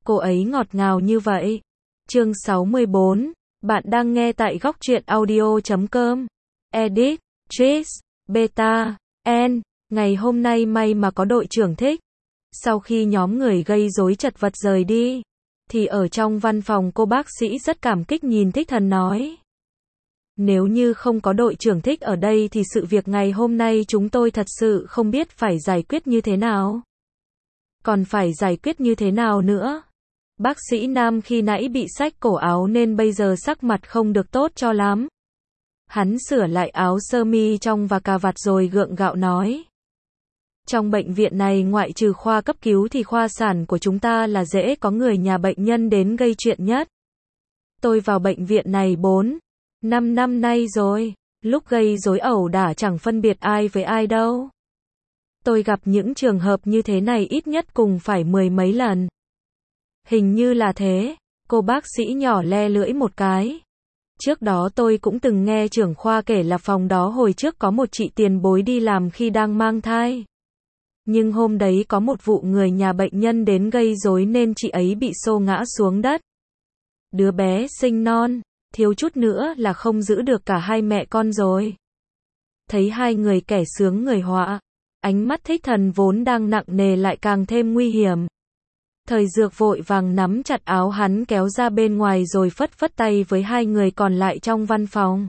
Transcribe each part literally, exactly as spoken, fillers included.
cô ấy ngọt ngào như vậy. Chương sáu mươi bốn, bạn đang nghe tại góc truyện audio chấm com. Edit, Tris, Beta, N. Ngày hôm nay may mà có đội trưởng Thích. Sau khi nhóm người gây rối chật vật rời đi, thì ở trong văn phòng cô bác sĩ rất cảm kích nhìn Thích Thần nói. Nếu như không có đội trưởng Thích ở đây thì sự việc ngày hôm nay chúng tôi thật sự không biết phải giải quyết như thế nào. Còn phải giải quyết như thế nào nữa? Bác sĩ Nam khi nãy bị xách cổ áo nên bây giờ sắc mặt không được tốt cho lắm. Hắn sửa lại áo sơ mi trong và cà vạt rồi gượng gạo nói. Trong bệnh viện này ngoại trừ khoa cấp cứu thì khoa sản của chúng ta là dễ có người nhà bệnh nhân đến gây chuyện nhất. Tôi vào bệnh viện này bốn, năm năm nay rồi, lúc gây rối ẩu đả chẳng phân biệt ai với ai đâu. Tôi gặp những trường hợp như thế này ít nhất cùng phải mười mấy lần. Hình như là thế, cô bác sĩ nhỏ le lưỡi một cái. Trước đó tôi cũng từng nghe trưởng khoa kể là phòng đó hồi trước có một chị tiền bối đi làm khi đang mang thai. Nhưng hôm đấy có một vụ người nhà bệnh nhân đến gây rối nên chị ấy bị xô ngã xuống đất. Đứa bé sinh non, thiếu chút nữa là không giữ được cả hai mẹ con rồi. Thấy hai người kẻ sướng người họa, ánh mắt Thích Thần vốn đang nặng nề lại càng thêm nguy hiểm. Thời Dược vội vàng nắm chặt áo hắn kéo ra bên ngoài rồi phất phất tay với hai người còn lại trong văn phòng.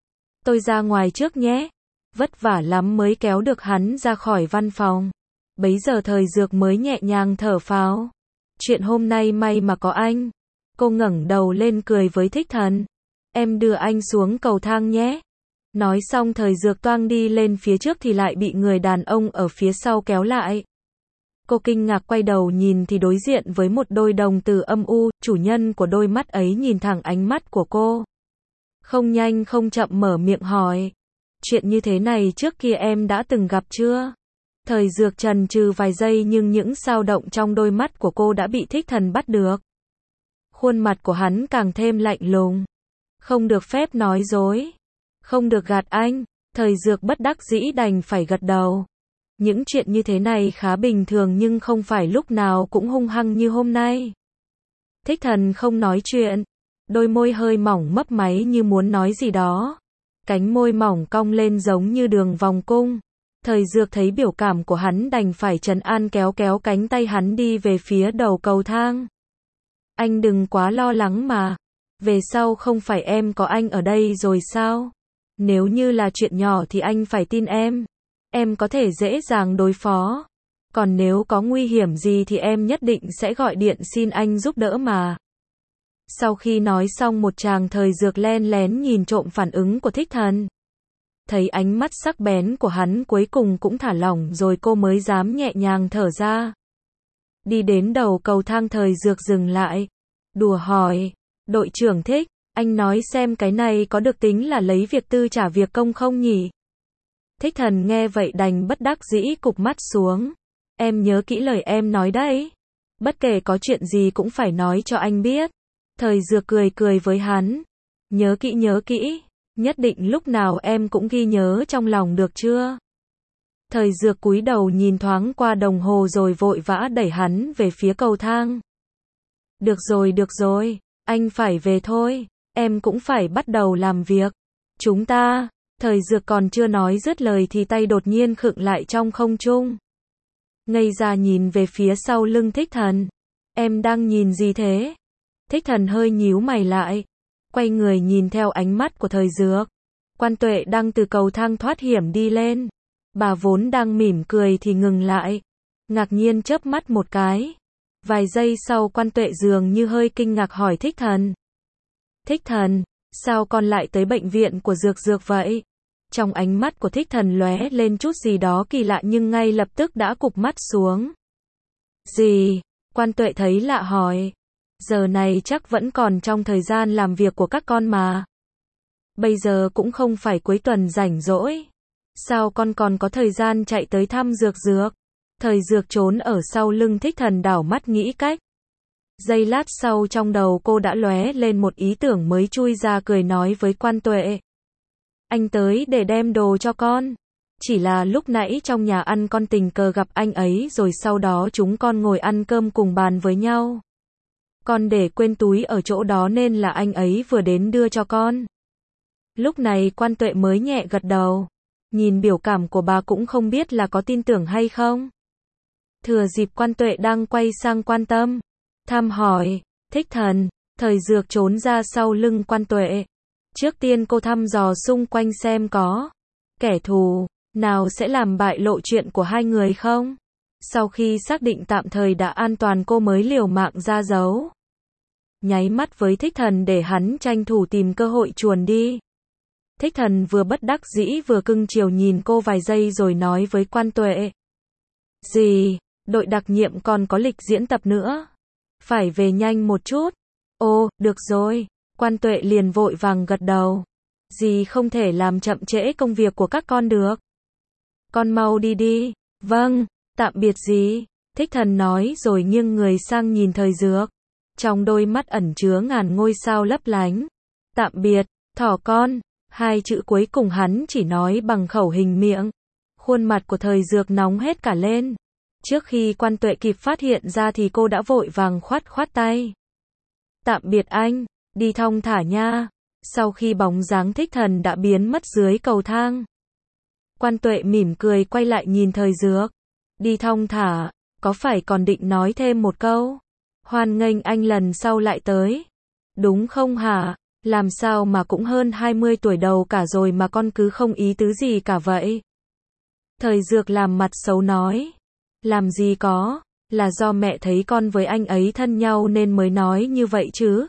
Tôi ra ngoài trước nhé. Vất vả lắm mới kéo được hắn ra khỏi văn phòng. Bấy giờ Thời Dược mới nhẹ nhàng thở phào. Chuyện hôm nay may mà có anh. Cô ngẩng đầu lên cười với Thích Thần. Em đưa anh xuống cầu thang nhé. Nói xong Thời Dược toang đi lên phía trước thì lại bị người đàn ông ở phía sau kéo lại. Cô kinh ngạc quay đầu nhìn thì đối diện với một đôi đồng tử âm u, chủ nhân của đôi mắt ấy nhìn thẳng ánh mắt của cô. Không nhanh không chậm mở miệng hỏi. Chuyện như thế này trước kia em đã từng gặp chưa? Thời Dược chần chừ vài giây nhưng những dao động trong đôi mắt của cô đã bị Thích Thần bắt được. Khuôn mặt của hắn càng thêm lạnh lùng. Không được phép nói dối. Không được gạt anh. Thời Dược bất đắc dĩ đành phải gật đầu. Những chuyện như thế này khá bình thường nhưng không phải lúc nào cũng hung hăng như hôm nay. Thích Thần không nói chuyện. Đôi môi hơi mỏng mấp máy như muốn nói gì đó. Cánh môi mỏng cong lên giống như đường vòng cung. Thời Dược thấy biểu cảm của hắn đành phải trấn an kéo kéo cánh tay hắn đi về phía đầu cầu thang. Anh đừng quá lo lắng mà. Về sau không phải em có anh ở đây rồi sao? Nếu như là chuyện nhỏ thì anh phải tin em. Em có thể dễ dàng đối phó. Còn nếu có nguy hiểm gì thì em nhất định sẽ gọi điện xin anh giúp đỡ mà. Sau khi nói xong một tràng Thời Dược len lén nhìn trộm phản ứng của Thích Thần. Thấy ánh mắt sắc bén của hắn cuối cùng cũng thả lỏng rồi cô mới dám nhẹ nhàng thở ra. Đi đến đầu cầu thang Thời Dược dừng lại. Đùa hỏi. Đội trưởng Thích, anh nói xem cái này có được tính là lấy việc tư trả việc công không nhỉ? Thích Thần nghe vậy đành bất đắc dĩ cụp mắt xuống. Em nhớ kỹ lời em nói đấy. Bất kể có chuyện gì cũng phải nói cho anh biết. Thời Dược cười cười với hắn. Nhớ kỹ nhớ kỹ. Nhất định lúc nào em cũng ghi nhớ trong lòng được chưa? Thời Dược cúi đầu nhìn thoáng qua đồng hồ rồi vội vã đẩy hắn về phía cầu thang. Được rồi được rồi. Anh phải về thôi. Em cũng phải bắt đầu làm việc. Chúng ta... Thời Dược còn chưa nói dứt lời thì tay đột nhiên khựng lại trong không trung. Ngây ra nhìn về phía sau lưng Thích Thần. Em đang nhìn gì thế? Thích Thần hơi nhíu mày lại. Quay người nhìn theo ánh mắt của Thời Dược. Quan Tuệ đang từ cầu thang thoát hiểm đi lên. Bà vốn đang mỉm cười thì ngừng lại. Ngạc nhiên chớp mắt một cái. Vài giây sau Quan Tuệ dường như hơi kinh ngạc hỏi Thích Thần. Thích Thần, sao con lại tới bệnh viện của Dược Dược vậy? Trong ánh mắt của Thích Thần lóe lên chút gì đó kỳ lạ nhưng ngay lập tức đã cụp mắt xuống. Gì? Quan Tuệ thấy lạ hỏi. Giờ này chắc vẫn còn trong thời gian làm việc của các con mà. Bây giờ cũng không phải cuối tuần rảnh rỗi. Sao con còn có thời gian chạy tới thăm Dược Dược? Thời Dược trốn ở sau lưng Thích Thần đảo mắt nghĩ cách. Giây lát sau trong đầu cô đã lóe lên một ý tưởng mới chui ra cười nói với Quan Tuệ. Anh tới để đem đồ cho con. Chỉ là lúc nãy trong nhà ăn con tình cờ gặp anh ấy rồi sau đó chúng con ngồi ăn cơm cùng bàn với nhau. Con để quên túi ở chỗ đó nên là anh ấy vừa đến đưa cho con. Lúc này Quan Tuệ mới nhẹ gật đầu. Nhìn biểu cảm của bà cũng không biết là có tin tưởng hay không. Thừa dịp Quan Tuệ đang quay sang quan tâm, thăm hỏi, Thích Thần, Thời Dược trốn ra sau lưng Quan Tuệ. Trước tiên cô thăm dò xung quanh xem có kẻ thù nào sẽ làm bại lộ chuyện của hai người không. Sau khi xác định tạm thời đã an toàn cô mới liều mạng ra dấu. Nháy mắt với Thích Thần để hắn tranh thủ tìm cơ hội chuồn đi. Thích Thần vừa bất đắc dĩ vừa cưng chiều nhìn cô vài giây rồi nói với Quan Tuệ. Gì, đội đặc nhiệm còn có lịch diễn tập nữa. Phải về nhanh một chút. Ồ, được rồi. Quan Tuệ liền vội vàng gật đầu. Dì không thể làm chậm trễ công việc của các con được. Con mau đi đi. Vâng, tạm biệt dì. Thích Thần nói rồi nghiêng người sang nhìn Thời Dược. Trong đôi mắt ẩn chứa ngàn ngôi sao lấp lánh. Tạm biệt, thỏ con. Hai chữ cuối cùng hắn chỉ nói bằng khẩu hình miệng. Khuôn mặt của Thời Dược nóng hết cả lên. Trước khi Quan Tuệ kịp phát hiện ra thì cô đã vội vàng khoát khoát tay. Tạm biệt anh, đi thong thả nha. Sau khi bóng dáng Thích Thần đã biến mất dưới cầu thang, Quan Tuệ mỉm cười quay lại nhìn Thời Dược. Đi thong thả, có phải còn định nói thêm một câu? Hoan nghênh anh lần sau lại tới. Đúng không hả? Làm sao mà cũng hơn hai mươi tuổi đầu cả rồi mà con cứ không ý tứ gì cả vậy? Thời Dược làm mặt xấu nói. Làm gì có, là do mẹ thấy con với anh ấy thân nhau nên mới nói như vậy chứ.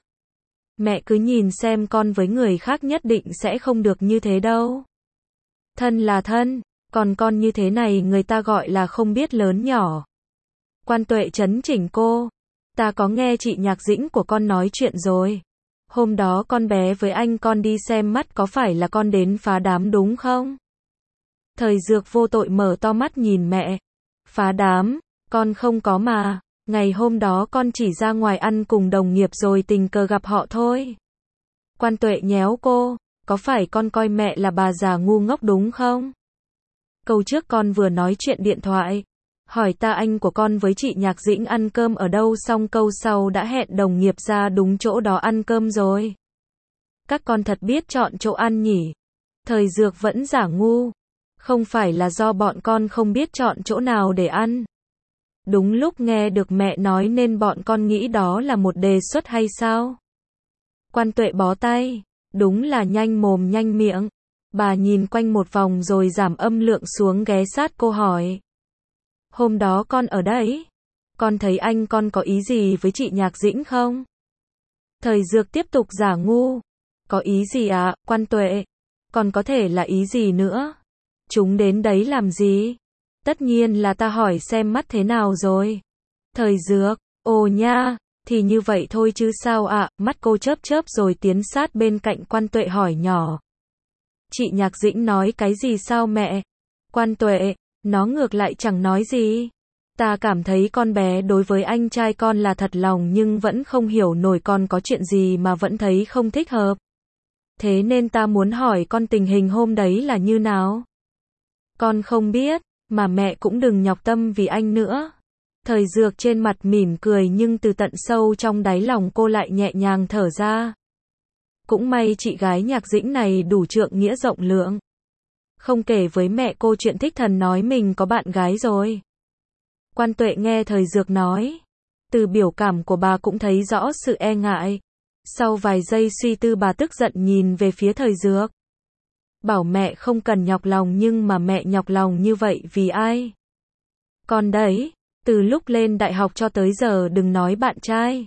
Mẹ cứ nhìn xem con với người khác nhất định sẽ không được như thế đâu. Thân là thân, còn con như thế này người ta gọi là không biết lớn nhỏ. Quan Tuệ chấn chỉnh cô. Ta có nghe chị Nhạc Dĩnh của con nói chuyện rồi. Hôm đó con bé với anh con đi xem mắt có phải là con đến phá đám đúng không? Thời Dược vô tội mở to mắt nhìn mẹ. Phá đám, con không có mà. Ngày hôm đó con chỉ ra ngoài ăn cùng đồng nghiệp rồi tình cờ gặp họ thôi. Quan Tuệ nhéo cô. Có phải con coi mẹ là bà già ngu ngốc đúng không? Câu trước con vừa nói chuyện điện thoại. Hỏi ta anh của con với chị Nhạc Dĩnh ăn cơm ở đâu, xong câu sau đã hẹn đồng nghiệp ra đúng chỗ đó ăn cơm rồi. Các con thật biết chọn chỗ ăn nhỉ. Thời Dược vẫn giả ngu. Không phải là do bọn con không biết chọn chỗ nào để ăn. Đúng lúc nghe được mẹ nói nên bọn con nghĩ đó là một đề xuất hay sao? Quan Tuệ bó tay. Đúng là nhanh mồm nhanh miệng. Bà nhìn quanh một vòng rồi giảm âm lượng xuống ghé sát cô hỏi. Hôm đó con ở đấy. Con thấy anh con có ý gì với chị Nhạc Dĩnh không? Thời Dược tiếp tục giả ngu. Có ý gì à, Quan Tuệ? Còn có thể là ý gì nữa? Chúng đến đấy làm gì? Tất nhiên là ta hỏi xem mắt thế nào rồi. Thời Dược, ồ nha, thì như vậy thôi chứ sao ạ, à? Mắt cô chớp chớp rồi tiến sát bên cạnh Quan Tuệ hỏi nhỏ. Chị Nhạc Dĩnh nói cái gì sao mẹ? Quan Tuệ, nó ngược lại chẳng nói gì. Ta cảm thấy con bé đối với anh trai con là thật lòng nhưng vẫn không hiểu nổi con có chuyện gì mà vẫn thấy không thích hợp. Thế nên ta muốn hỏi con tình hình hôm đấy là như nào? Con không biết, mà mẹ cũng đừng nhọc tâm vì anh nữa. Thời Dược trên mặt mỉm cười nhưng từ tận sâu trong đáy lòng cô lại nhẹ nhàng thở ra. Cũng may chị gái Nhạc Dĩnh này đủ trượng nghĩa rộng lượng. Không kể với mẹ cô chuyện Thích Thần nói mình có bạn gái rồi. Quan Tuệ nghe Thời Dược nói. Từ biểu cảm của bà cũng thấy rõ sự e ngại. Sau vài giây suy tư bà tức giận nhìn về phía Thời Dược. Bảo mẹ không cần nhọc lòng nhưng mà mẹ nhọc lòng như vậy vì ai? Con đấy, từ lúc lên đại học cho tới giờ đừng nói bạn trai.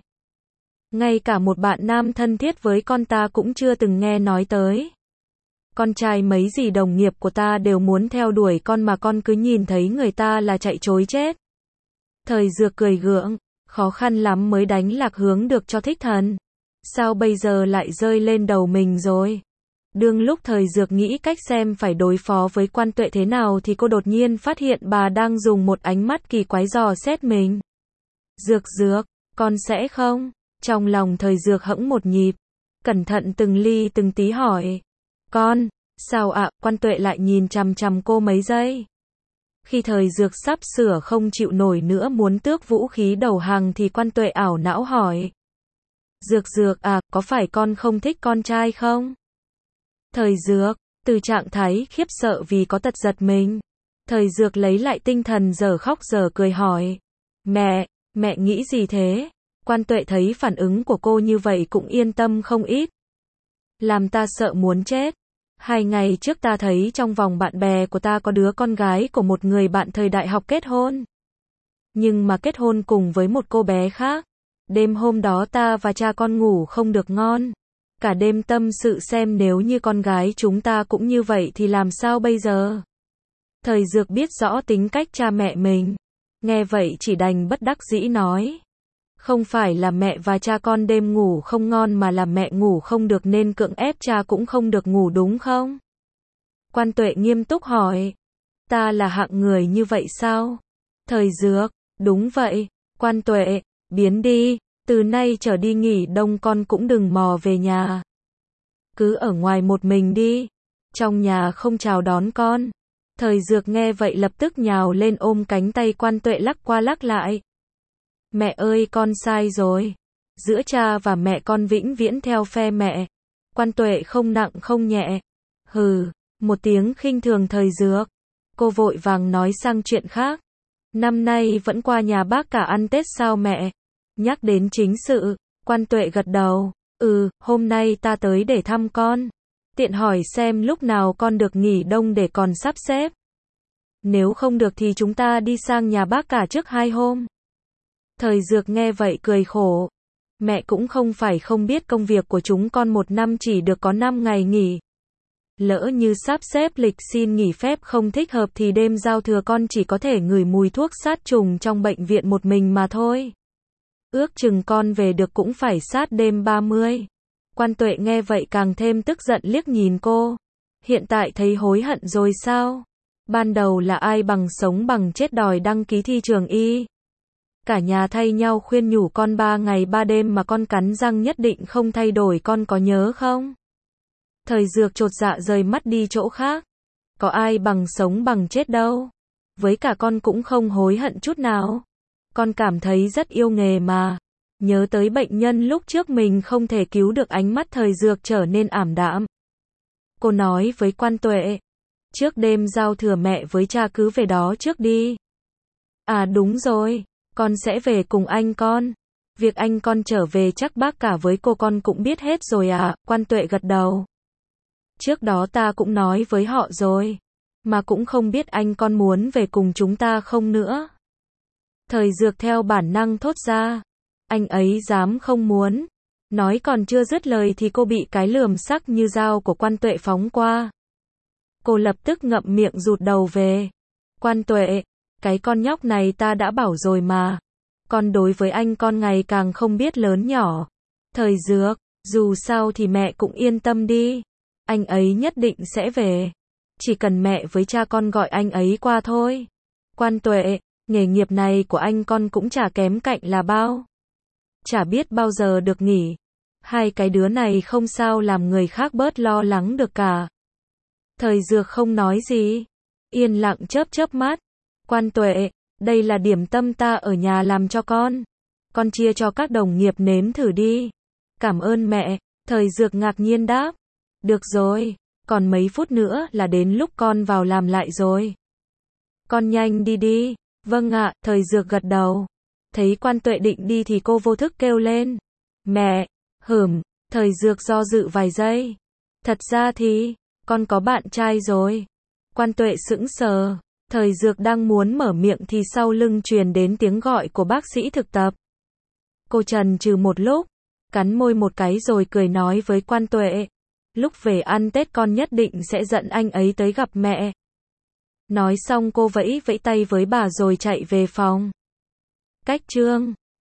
Ngay cả một bạn nam thân thiết với con ta cũng chưa từng nghe nói tới. Con trai mấy gì đồng nghiệp của ta đều muốn theo đuổi con mà con cứ nhìn thấy người ta là chạy trối chết. Thời Dược cười gượng, khó khăn lắm mới đánh lạc hướng được cho Thích Thần. Sao bây giờ lại rơi lên đầu mình rồi? Đương lúc Thời Dược nghĩ cách xem phải đối phó với Quan Tuệ thế nào thì cô đột nhiên phát hiện bà đang dùng một ánh mắt kỳ quái dò xét mình. Dược Dược, con sẽ không? Trong lòng Thời Dược hững một nhịp. Cẩn thận từng ly từng tí hỏi. Con, sao ạ? À? Quan Tuệ lại nhìn chằm chằm cô mấy giây. Khi Thời Dược sắp sửa không chịu nổi nữa muốn tước vũ khí đầu hàng thì Quan Tuệ ảo não hỏi. Dược Dược à, có phải con không thích con trai không? Thời Dược, từ trạng thái khiếp sợ vì có tật giật mình. Thời Dược lấy lại tinh thần giờ khóc giờ cười hỏi. Mẹ, mẹ nghĩ gì thế? Quan Tuệ thấy phản ứng của cô như vậy cũng yên tâm không ít. Làm ta sợ muốn chết. Hai ngày trước ta thấy trong vòng bạn bè của ta có đứa con gái của một người bạn thời đại học kết hôn. Nhưng mà kết hôn cùng với một cô bé khác. Đêm hôm đó ta và cha con ngủ không được ngon. Cả đêm tâm sự xem nếu như con gái chúng ta cũng như vậy thì làm sao bây giờ? Thời Dược biết rõ tính cách cha mẹ mình. Nghe vậy chỉ đành bất đắc dĩ nói. Không phải là mẹ và cha con đêm ngủ không ngon mà là mẹ ngủ không được nên cưỡng ép cha cũng không được ngủ đúng không? Quan Tuệ nghiêm túc hỏi. Ta là hạng người như vậy sao? Thời Dược, đúng vậy. Quan Tuệ, biến đi. Từ nay trở đi nghỉ đông con cũng đừng mò về nhà. Cứ ở ngoài một mình đi. Trong nhà không chào đón con. Thời Dược nghe vậy lập tức nhào lên ôm cánh tay Quan Tuệ lắc qua lắc lại. Mẹ ơi con sai rồi. Giữa cha và mẹ con vĩnh viễn theo phe mẹ. Quan Tuệ không nặng không nhẹ. Hừ, một tiếng khinh thường Thời Dược. Cô vội vàng nói sang chuyện khác. Năm nay vẫn qua nhà bác cả ăn Tết sao mẹ? Nhắc đến chính sự, Quan Tuệ gật đầu. Ừ, hôm nay ta tới để thăm con. Tiện hỏi xem lúc nào con được nghỉ đông để còn sắp xếp. Nếu không được thì chúng ta đi sang nhà bác cả trước hai hôm. Thời Dược nghe vậy cười khổ. Mẹ cũng không phải không biết công việc của chúng con một năm chỉ được có năm ngày nghỉ. Lỡ như sắp xếp lịch xin nghỉ phép không thích hợp thì đêm giao thừa con chỉ có thể ngửi mùi thuốc sát trùng trong bệnh viện một mình mà thôi. Ước chừng con về được cũng phải sát đêm ba mươi. Quan Tuệ nghe vậy càng thêm tức giận liếc nhìn cô. Hiện tại thấy hối hận rồi sao? Ban đầu là ai bằng sống bằng chết đòi đăng ký thi trường y. Cả nhà thay nhau khuyên nhủ con ba ngày ba đêm mà con cắn răng nhất định không thay đổi, con có nhớ không? Thời Dược chột dạ rời mắt đi chỗ khác. Có ai bằng sống bằng chết đâu. Với cả con cũng không hối hận chút nào. Con cảm thấy rất yêu nghề mà. Nhớ tới bệnh nhân lúc trước mình không thể cứu được, ánh mắt Thời Dược trở nên ảm đạm. Cô nói với Quan Tuệ. Trước đêm giao thừa mẹ với cha cứ về đó trước đi. À đúng rồi, con sẽ về cùng anh con. Việc anh con trở về chắc bác cả với cô con cũng biết hết rồi à? Quan Tuệ gật đầu. Trước đó ta cũng nói với họ rồi. Mà cũng không biết anh con muốn về cùng chúng ta không nữa. Thời Dược theo bản năng thốt ra. Anh ấy dám không muốn. Nói còn chưa dứt lời thì cô bị cái lườm sắc như dao của Quan Tuệ phóng qua. Cô lập tức ngậm miệng rụt đầu về. Quan Tuệ, cái con nhóc này ta đã bảo rồi mà. Con đối với anh con ngày càng không biết lớn nhỏ. Thời Dược, dù sao thì mẹ cũng yên tâm đi. Anh ấy nhất định sẽ về. Chỉ cần mẹ với cha con gọi anh ấy qua thôi. Quan Tuệ, nghề nghiệp này của anh con cũng chả kém cạnh là bao. Chả biết bao giờ được nghỉ. Hai cái đứa này không sao làm người khác bớt lo lắng được cả. Thời Dược không nói gì. Yên lặng chớp chớp mắt. Quan Tuệ, đây là điểm tâm ta ở nhà làm cho con. Con chia cho các đồng nghiệp nếm thử đi. Cảm ơn mẹ. Thời Dược ngạc nhiên đáp. Được rồi, còn mấy phút nữa là đến lúc con vào làm lại rồi. Con nhanh đi đi. Vâng ạ, Thời Dược gật đầu. Thấy Quan Tuệ định đi thì cô vô thức kêu lên. Mẹ, hửm, Thời Dược do dự vài giây. Thật ra thì, con có bạn trai rồi. Quan Tuệ sững sờ. Thời Dược đang muốn mở miệng thì sau lưng truyền đến tiếng gọi của bác sĩ thực tập. Cô chần chừ một lúc, cắn môi một cái rồi cười nói với Quan Tuệ. Lúc về ăn Tết con nhất định sẽ dẫn anh ấy tới gặp mẹ. Nói xong cô vẫy vẫy tay với bà rồi chạy về phòng. Cách chương